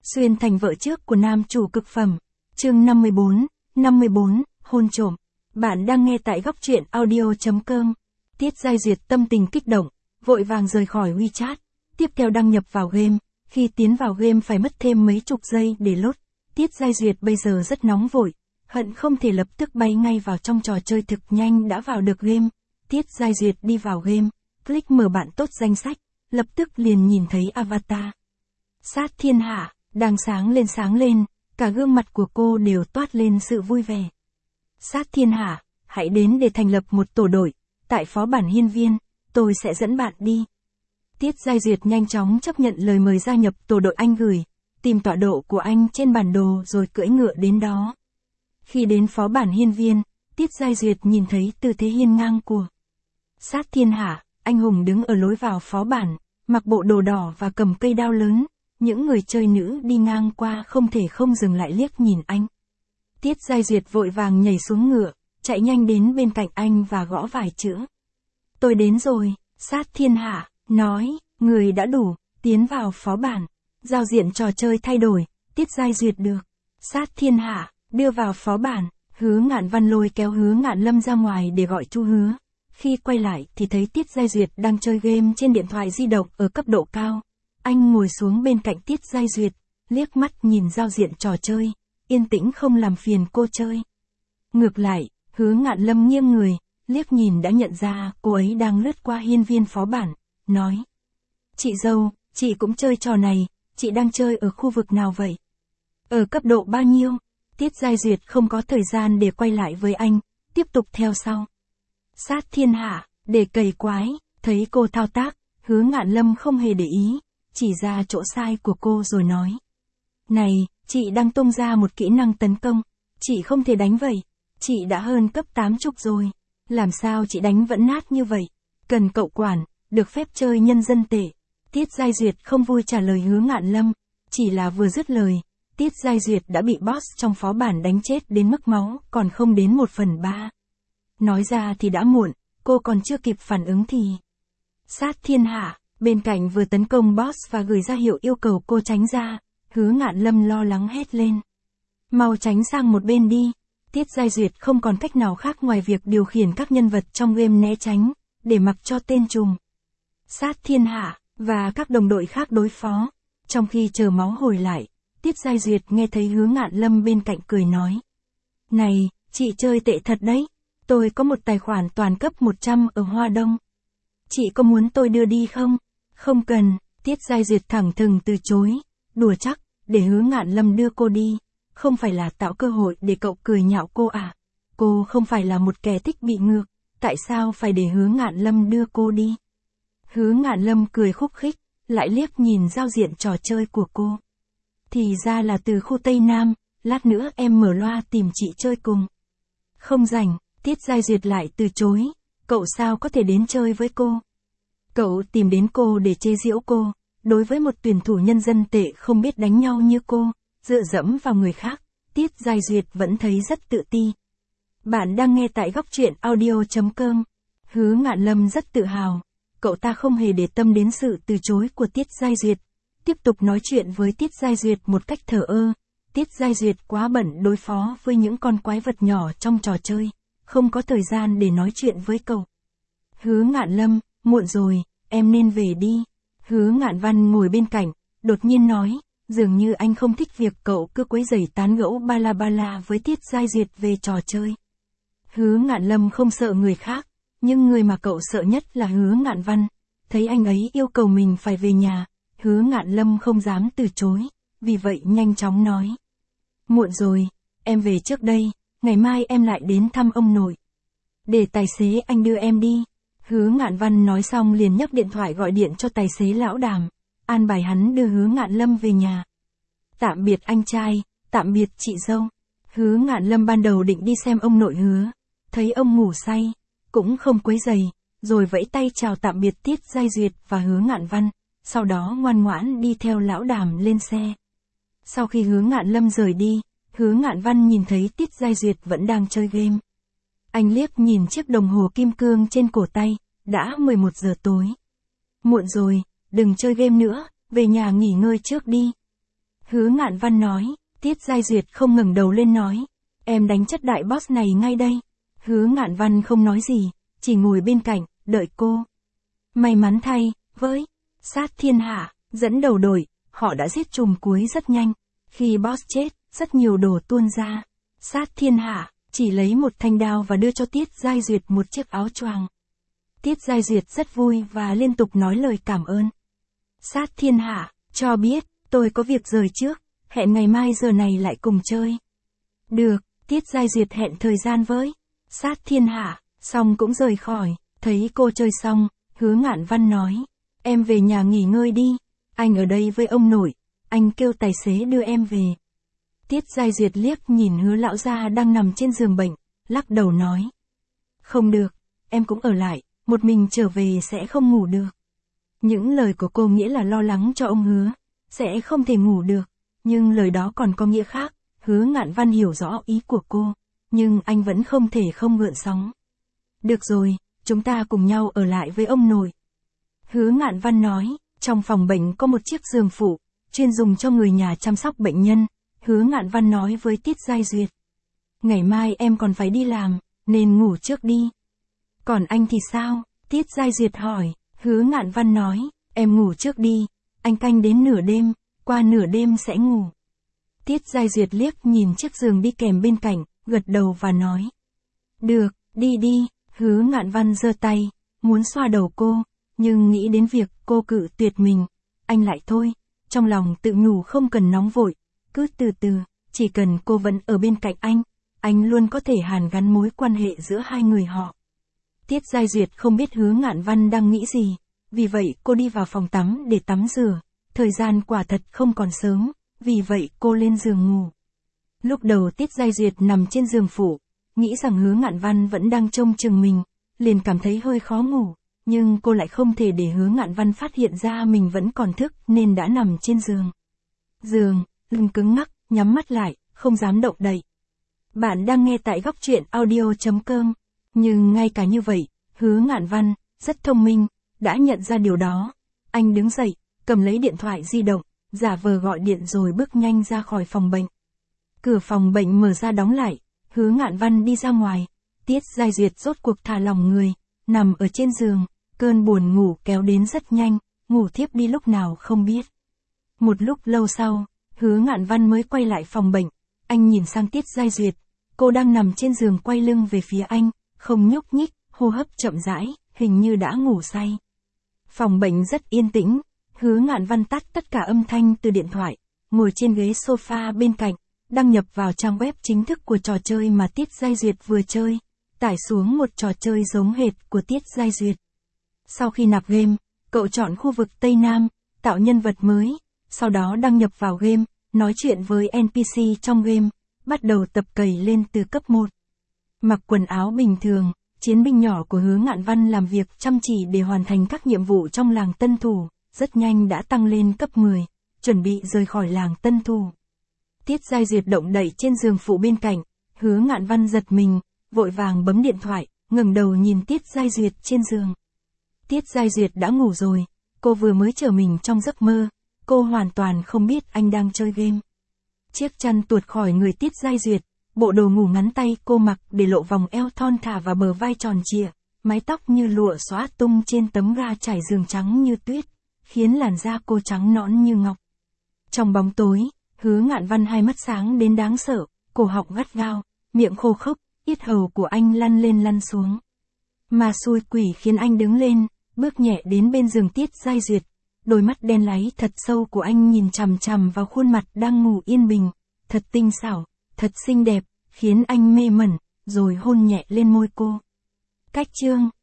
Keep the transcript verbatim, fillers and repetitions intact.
Xuyên thành vợ trước của nam chủ cực phẩm. Chương năm mươi bốn, năm mươi bốn, hôn trộm. Bạn đang nghe tại góc truyện audio chấm com. Tiết Giai Duyệt tâm tình kích động, vội vàng rời khỏi WeChat, tiếp theo đăng nhập vào game. Khi tiến vào game phải mất thêm mấy chục giây để load. Tiết Giai Duyệt bây giờ rất nóng vội, hận không thể lập tức bay ngay vào trong trò chơi thực nhanh đã vào được game. Tiết Giai Duyệt đi vào game, click mở bạn tốt danh sách, lập tức liền nhìn thấy avatar. Sát Thiên Hạ, đang sáng lên sáng lên, cả gương mặt của cô đều toát lên sự vui vẻ. Sát Thiên Hạ, hãy đến để thành lập một tổ đội, tại phó bản Hiên Viên, tôi sẽ dẫn bạn đi. Tiết Giai Duyệt nhanh chóng chấp nhận lời mời gia nhập tổ đội anh gửi, tìm tọa độ của anh trên bản đồ rồi cưỡi ngựa đến đó. Khi đến phó bản Hiên Viên, Tiết Giai Duyệt nhìn thấy tư thế hiên ngang của Sát Thiên Hạ, anh hùng đứng ở lối vào phó bản, mặc bộ đồ đỏ và cầm cây đao lớn. Những người chơi nữ đi ngang qua không thể không dừng lại liếc nhìn anh. Tiết Giai Duyệt vội vàng nhảy xuống ngựa, chạy nhanh đến bên cạnh anh và gõ vài chữ. Tôi đến rồi, Sát Thiên Hạ, nói, người đã đủ, tiến vào phó bản. Giao diện trò chơi thay đổi, Tiết Giai Duyệt được. Sát Thiên Hạ, đưa vào phó bản, Hứa Ngạn Văn lôi kéo Hứa Ngạn Lâm ra ngoài để gọi Chu Hứa. Khi quay lại thì thấy Tiết Giai Duyệt đang chơi game trên điện thoại di động ở cấp độ cao. Anh ngồi xuống bên cạnh Tiết Giai Duyệt, liếc mắt nhìn giao diện trò chơi, yên tĩnh không làm phiền cô chơi. Ngược lại, Hứa Ngạn Lâm nghiêng người, liếc nhìn đã nhận ra cô ấy đang lướt qua hiên viên phó bản, nói. Chị dâu, chị cũng chơi trò này, chị đang chơi ở khu vực nào vậy? Ở cấp độ bao nhiêu? Tiết Giai Duyệt không có thời gian để quay lại với anh, tiếp tục theo sau. Sát Thiên Hạ, để cày quái, thấy cô thao tác, Hứa Ngạn Lâm không hề để ý. Chỉ ra chỗ sai của cô rồi nói. Này, chị đang tung ra một kỹ năng tấn công, chị không thể đánh vậy, chị đã hơn cấp tám chục rồi, làm sao chị đánh vẫn nát như vậy, cần cậu quản, được phép chơi nhân dân tệ. Tiết Giai Duyệt không vui trả lời Hứa Ngạn Lâm, chỉ là vừa dứt lời, Tiết Giai Duyệt đã bị boss trong phó bản đánh chết đến mức máu còn không đến một phần ba. Nói ra thì đã muộn, cô còn chưa kịp phản ứng thì. Sát Thiên Hạ. Bên cạnh vừa tấn công boss và gửi ra hiệu yêu cầu cô tránh ra, Hứa Ngạn Lâm lo lắng hét lên. Mau tránh sang một bên đi. Tiết Giai Duyệt không còn cách nào khác ngoài việc điều khiển các nhân vật trong game né tránh, để mặc cho tên trùm Sát Thiên Hạ, và các đồng đội khác đối phó. Trong khi chờ máu hồi lại, Tiết Giai Duyệt nghe thấy Hứa Ngạn Lâm bên cạnh cười nói. Này, chị chơi tệ thật đấy, tôi có một tài khoản toàn cấp một trăm ở Hoa Đông. Chị có muốn tôi đưa đi không? Không cần, Tiết Giai Duyệt thẳng thừng từ chối, đùa chắc, để Hứa Ngạn Lâm đưa cô đi, không phải là tạo cơ hội để cậu cười nhạo cô à? Cô không phải là một kẻ thích bị ngược, tại sao phải để Hứa Ngạn Lâm đưa cô đi? Hứa Ngạn Lâm cười khúc khích, lại liếc nhìn giao diện trò chơi của cô. Thì ra là từ khu Tây Nam, lát nữa em mở loa tìm chị chơi cùng. Không rảnh, Tiết Giai Duyệt lại từ chối, cậu sao có thể đến chơi với cô? Cậu tìm đến cô để chế giễu cô, đối với một tuyển thủ nhân dân tệ không biết đánh nhau như cô, dựa dẫm vào người khác, Tiết Giai Duyệt vẫn thấy rất tự ti. Bạn đang nghe tại góc truyện audio chấm com. Hứa Ngạn Lâm rất tự hào, cậu ta không hề để tâm đến sự từ chối của Tiết Giai Duyệt, tiếp tục nói chuyện với Tiết Giai Duyệt một cách thờ ơ. Tiết Giai Duyệt quá bận đối phó với những con quái vật nhỏ trong trò chơi, không có thời gian để nói chuyện với cậu. Hứa Ngạn Lâm, muộn rồi, em nên về đi. Hứa Ngạn Văn ngồi bên cạnh, đột nhiên nói, dường như anh không thích việc cậu cứ quấy rầy tán gẫu ba la ba la với Tiết Giai Duyệt về trò chơi. Hứa Ngạn Lâm không sợ người khác, nhưng người mà cậu sợ nhất là Hứa Ngạn Văn. Thấy anh ấy yêu cầu mình phải về nhà, Hứa Ngạn Lâm không dám từ chối, vì vậy nhanh chóng nói. Muộn rồi, em về trước đây, ngày mai em lại đến thăm ông nội. Để tài xế anh đưa em đi. Hứa Ngạn Văn nói xong liền nhấc điện thoại gọi điện cho tài xế lão Đàm, an bài hắn đưa Hứa Ngạn Lâm về nhà. Tạm biệt anh trai, tạm biệt chị dâu. Hứa Ngạn Lâm ban đầu định đi xem ông nội Hứa, thấy ông ngủ say, cũng không quấy rầy, rồi vẫy tay chào tạm biệt Tiết Giai Duyệt và Hứa Ngạn Văn, sau đó ngoan ngoãn đi theo lão Đàm lên xe. Sau khi Hứa Ngạn Lâm rời đi, Hứa Ngạn Văn nhìn thấy Tiết Giai Duyệt vẫn đang chơi game. Anh liếc nhìn chiếc đồng hồ kim cương trên cổ tay, đã mười một giờ tối. Muộn rồi, đừng chơi game nữa, về nhà nghỉ ngơi trước đi. Hứa Ngạn Văn nói. Tiết Giai Duyệt không ngẩng đầu lên nói. Em đánh chất đại boss này ngay đây. Hứa Ngạn Văn không nói gì, chỉ ngồi bên cạnh, đợi cô. May mắn thay, với Sát Thiên Hạ, dẫn đầu đội, họ đã giết trùm cuối rất nhanh. Khi boss chết, rất nhiều đồ tuôn ra. Sát Thiên Hạ chỉ lấy một thanh đao và đưa cho Tiết Giai Duyệt một chiếc áo choàng. Tiết Giai Duyệt rất vui và liên tục nói lời cảm ơn. Sát Thiên Hạ cho biết, tôi có việc rời trước, hẹn ngày mai giờ này lại cùng chơi. Được, Tiết Giai Duyệt hẹn thời gian với Sát Thiên Hạ, xong cũng rời khỏi. Thấy cô chơi xong, Hứa Ngạn Văn nói. Em về nhà nghỉ ngơi đi, anh ở đây với ông nội, anh kêu tài xế đưa em về. Tiết Giai Duyệt liếc nhìn Hứa lão gia đang nằm trên giường bệnh, lắc đầu nói. Không được, em cũng ở lại, một mình trở về sẽ không ngủ được. Những lời của cô nghĩa là lo lắng cho ông Hứa, sẽ không thể ngủ được, nhưng lời đó còn có nghĩa khác. Hứa Ngạn Văn hiểu rõ ý của cô, nhưng anh vẫn không thể không gợn sóng. Được rồi, chúng ta cùng nhau ở lại với ông nội. Hứa Ngạn Văn nói, trong phòng bệnh có một chiếc giường phụ, chuyên dùng cho người nhà chăm sóc bệnh nhân. Hứa Ngạn Văn nói với Tiết Giai Duyệt. Ngày mai em còn phải đi làm, nên ngủ trước đi. Còn anh thì sao? Tiết Giai Duyệt hỏi. Hứa Ngạn Văn nói, em ngủ trước đi, anh canh đến nửa đêm, qua nửa đêm sẽ ngủ. Tiết Giai Duyệt liếc nhìn chiếc giường đi kèm bên cạnh, gật đầu và nói. Được, đi đi. Hứa Ngạn Văn giơ tay, muốn xoa đầu cô, nhưng nghĩ đến việc cô cự tuyệt mình, anh lại thôi, trong lòng tự nhủ không cần nóng vội, cứ từ từ, chỉ cần cô vẫn ở bên cạnh anh, anh luôn có thể hàn gắn mối quan hệ giữa hai người họ. Tiết Giai Duyệt không biết Hứa Ngạn Văn đang nghĩ gì, vì vậy cô đi vào phòng tắm để tắm rửa, thời gian quả thật không còn sớm, vì vậy cô lên giường ngủ. Lúc đầu Tiết Giai Duyệt nằm trên giường phụ, nghĩ rằng Hứa Ngạn Văn vẫn đang trông chừng mình, liền cảm thấy hơi khó ngủ, nhưng cô lại không thể để Hứa Ngạn Văn phát hiện ra mình vẫn còn thức nên đã nằm trên giường. Giường, lưng cứng ngắc, nhắm mắt lại, không dám động đậy. Bạn đang nghe tại góc truyện audio chấm com, nhưng ngay cả như vậy, Hứa Ngạn Văn, rất thông minh, đã nhận ra điều đó. Anh đứng dậy, cầm lấy điện thoại di động, giả vờ gọi điện rồi bước nhanh ra khỏi phòng bệnh. Cửa phòng bệnh mở ra đóng lại, Hứa Ngạn Văn đi ra ngoài. Tiết Giai Duyệt rốt cuộc thả lỏng người, nằm ở trên giường, cơn buồn ngủ kéo đến rất nhanh, ngủ thiếp đi lúc nào không biết. Một lúc lâu sau, Hứa Ngạn Văn mới quay lại phòng bệnh, anh nhìn sang Tiết Giai Duyệt, cô đang nằm trên giường quay lưng về phía anh, không nhúc nhích, hô hấp chậm rãi, hình như đã ngủ say. Phòng bệnh rất yên tĩnh, Hứa Ngạn Văn tắt tất cả âm thanh từ điện thoại, ngồi trên ghế sofa bên cạnh, đăng nhập vào trang web chính thức của trò chơi mà Tiết Giai Duyệt vừa chơi, tải xuống một trò chơi giống hệt của Tiết Giai Duyệt. Sau khi nạp game, cậu chọn khu vực Tây Nam, tạo nhân vật mới, sau đó đăng nhập vào game, nói chuyện với en pê xê trong game, bắt đầu tập cày lên từ cấp một. Mặc quần áo bình thường, chiến binh nhỏ của Hứa Ngạn Văn làm việc chăm chỉ để hoàn thành các nhiệm vụ trong làng Tân Thủ, rất nhanh đã tăng lên cấp mười, chuẩn bị rời khỏi làng Tân Thủ. Tiết Giai Duyệt động đậy trên giường phụ bên cạnh, Hứa Ngạn Văn giật mình, vội vàng bấm điện thoại, ngẩng đầu nhìn Tiết Giai Duyệt trên giường. Tiết Giai Duyệt đã ngủ rồi, cô vừa mới trở mình trong giấc mơ, cô hoàn toàn không biết anh đang chơi game. Chiếc chăn tuột khỏi người Tiết Giai Duyệt, bộ đồ ngủ ngắn tay cô mặc để lộ vòng eo thon thả và bờ vai tròn trịa, mái tóc như lụa xõa tung trên tấm ga trải giường trắng như tuyết, khiến làn da cô trắng nõn như ngọc. Trong bóng tối, Hứa Ngạn Văn hai mắt sáng đến đáng sợ, cổ họng gắt gao, miệng khô khốc, yết hầu của anh lăn lên lăn xuống. Mà xui quỷ khiến anh đứng lên, bước nhẹ đến bên giường Tiết Giai Duyệt, đôi mắt đen láy thật sâu của anh nhìn chằm chằm vào khuôn mặt đang ngủ yên bình, thật tinh xảo, thật xinh đẹp, khiến anh mê mẩn, rồi hôn nhẹ lên môi cô. Cách chương